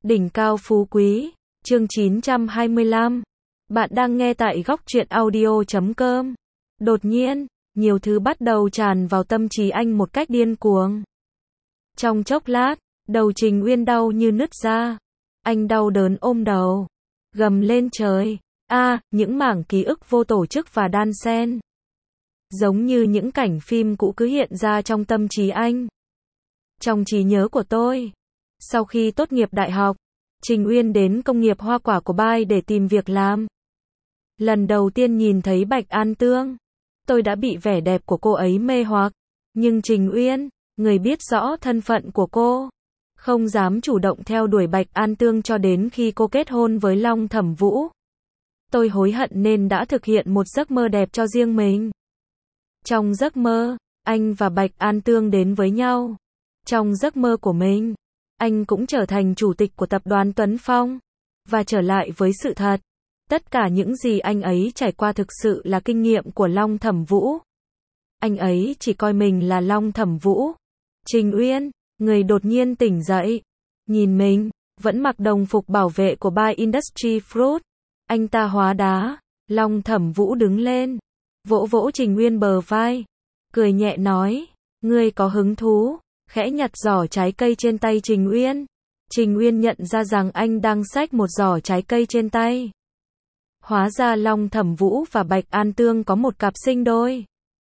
Đỉnh cao phú quý, chương 925. Bạn đang nghe tại góc truyện audio.com. Đột nhiên, nhiều thứ bắt đầu tràn vào tâm trí anh một cách điên cuồng. Trong chốc lát, đầu Trình Uyên đau như nứt ra. Anh đau đớn ôm đầu, gầm lên trời. Những mảng ký ức vô tổ chức và đan xen. Giống như những cảnh phim cũ cứ hiện ra trong tâm trí anh. Trong trí nhớ của tôi, sau khi tốt nghiệp đại học, Trình Uyên đến công nghiệp hoa quả của Bai để tìm việc làm. Lần đầu tiên nhìn thấy Bạch An Tương, tôi đã bị vẻ đẹp của cô ấy mê hoặc. Nhưng Trình Uyên, người biết rõ thân phận của cô, không dám chủ động theo đuổi Bạch An Tương cho đến khi cô kết hôn với Long Thẩm Vũ. Tôi hối hận nên đã thực hiện một giấc mơ đẹp cho riêng mình. Trong giấc mơ, anh và Bạch An Tương đến với nhau. Trong giấc mơ của mình, anh cũng trở thành chủ tịch của tập đoàn Tuấn Phong. Và trở lại với sự thật. Tất cả những gì anh ấy trải qua thực sự là kinh nghiệm của Long Thẩm Vũ. Anh ấy chỉ coi mình là Long Thẩm Vũ. Trình Uyên, người đột nhiên tỉnh dậy. Nhìn mình, vẫn mặc đồng phục bảo vệ của Bai Industry Fruit. Anh ta hóa đá. Long Thẩm Vũ đứng lên, vỗ vỗ Trình Uyên bờ vai, cười nhẹ nói, ngươi có hứng thú, khẽ nhặt giỏ trái cây trên tay Trình Uyên. Trình Uyên nhận ra rằng anh đang xách một giỏ trái cây trên tay. Hóa ra Long Thẩm Vũ và Bạch An Tương có một cặp sinh đôi.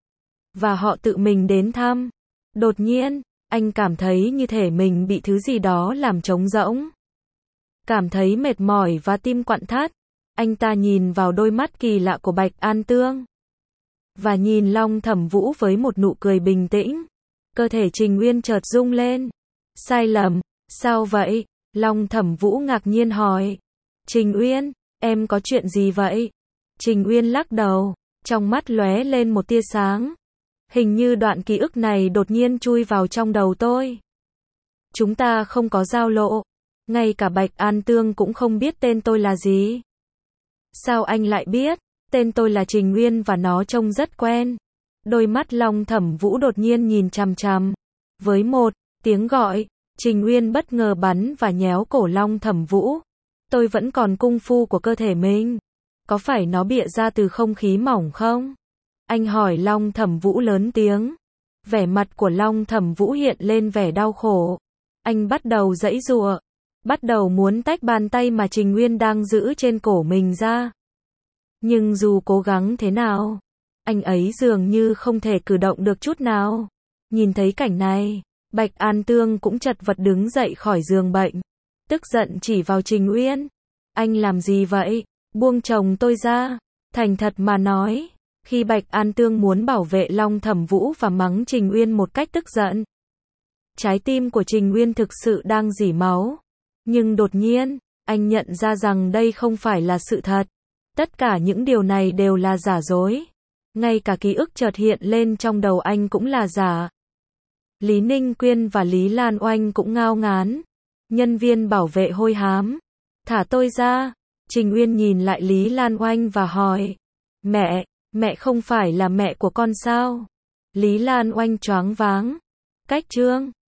Và họ tự mình đến thăm. Đột nhiên, anh cảm thấy như thể mình bị thứ gì đó làm trống rỗng. Cảm thấy mệt mỏi và tim quặn thắt. Anh ta nhìn vào đôi mắt kỳ lạ của Bạch An Tương. Và nhìn Long Thẩm Vũ với một nụ cười bình tĩnh. Cơ thể Trình Uyên chợt rung lên. Sai lầm, sao vậy? Long Thẩm Vũ ngạc nhiên hỏi. Trình Uyên, em có chuyện gì vậy? Trình Uyên lắc đầu, trong mắt lóe lên một tia sáng. Hình như đoạn ký ức này đột nhiên chui vào trong đầu tôi. Chúng ta không có giao lộ. Ngay cả Bạch An Tương cũng không biết tên tôi là gì. Sao anh lại biết? Tên tôi là Trình Uyên và nó trông rất quen. Đôi mắt Long Thẩm Vũ đột nhiên nhìn chằm chằm. Với một tiếng gọi, Trình Uyên bất ngờ bắn và nhéo cổ Long Thẩm Vũ. Tôi vẫn còn cung phu của cơ thể mình. Có phải nó bịa ra từ không khí mỏng không? Anh hỏi Long Thẩm Vũ lớn tiếng. Vẻ mặt của Long Thẩm Vũ hiện lên vẻ đau khổ. Anh bắt đầu giãy giụa. Bắt đầu muốn tách bàn tay mà Trình Uyên đang giữ trên cổ mình ra. Nhưng dù cố gắng thế nào, anh ấy dường như không thể cử động được chút nào. Nhìn thấy cảnh này, Bạch An Tương cũng chật vật đứng dậy khỏi giường bệnh. Tức giận chỉ vào Trình Uyên. Anh làm gì vậy? Buông chồng tôi ra. Thành thật mà nói, khi Bạch An Tương muốn bảo vệ Long Thẩm Vũ và mắng Trình Uyên một cách tức giận, trái tim của Trình Uyên thực sự đang rỉ máu. Nhưng đột nhiên, anh nhận ra rằng đây không phải là sự thật. Tất cả những điều này đều là giả dối. Ngay cả ký ức chợt hiện lên trong đầu anh cũng là giả. Lý Ninh Quyên và Lý Lan Oanh cũng ngao ngán. Nhân viên bảo vệ hôi hám. Thả tôi ra. Trình Uyên nhìn lại Lý Lan Oanh và hỏi. Mẹ không phải là mẹ của con sao? Lý Lan Oanh choáng váng. Cách trương.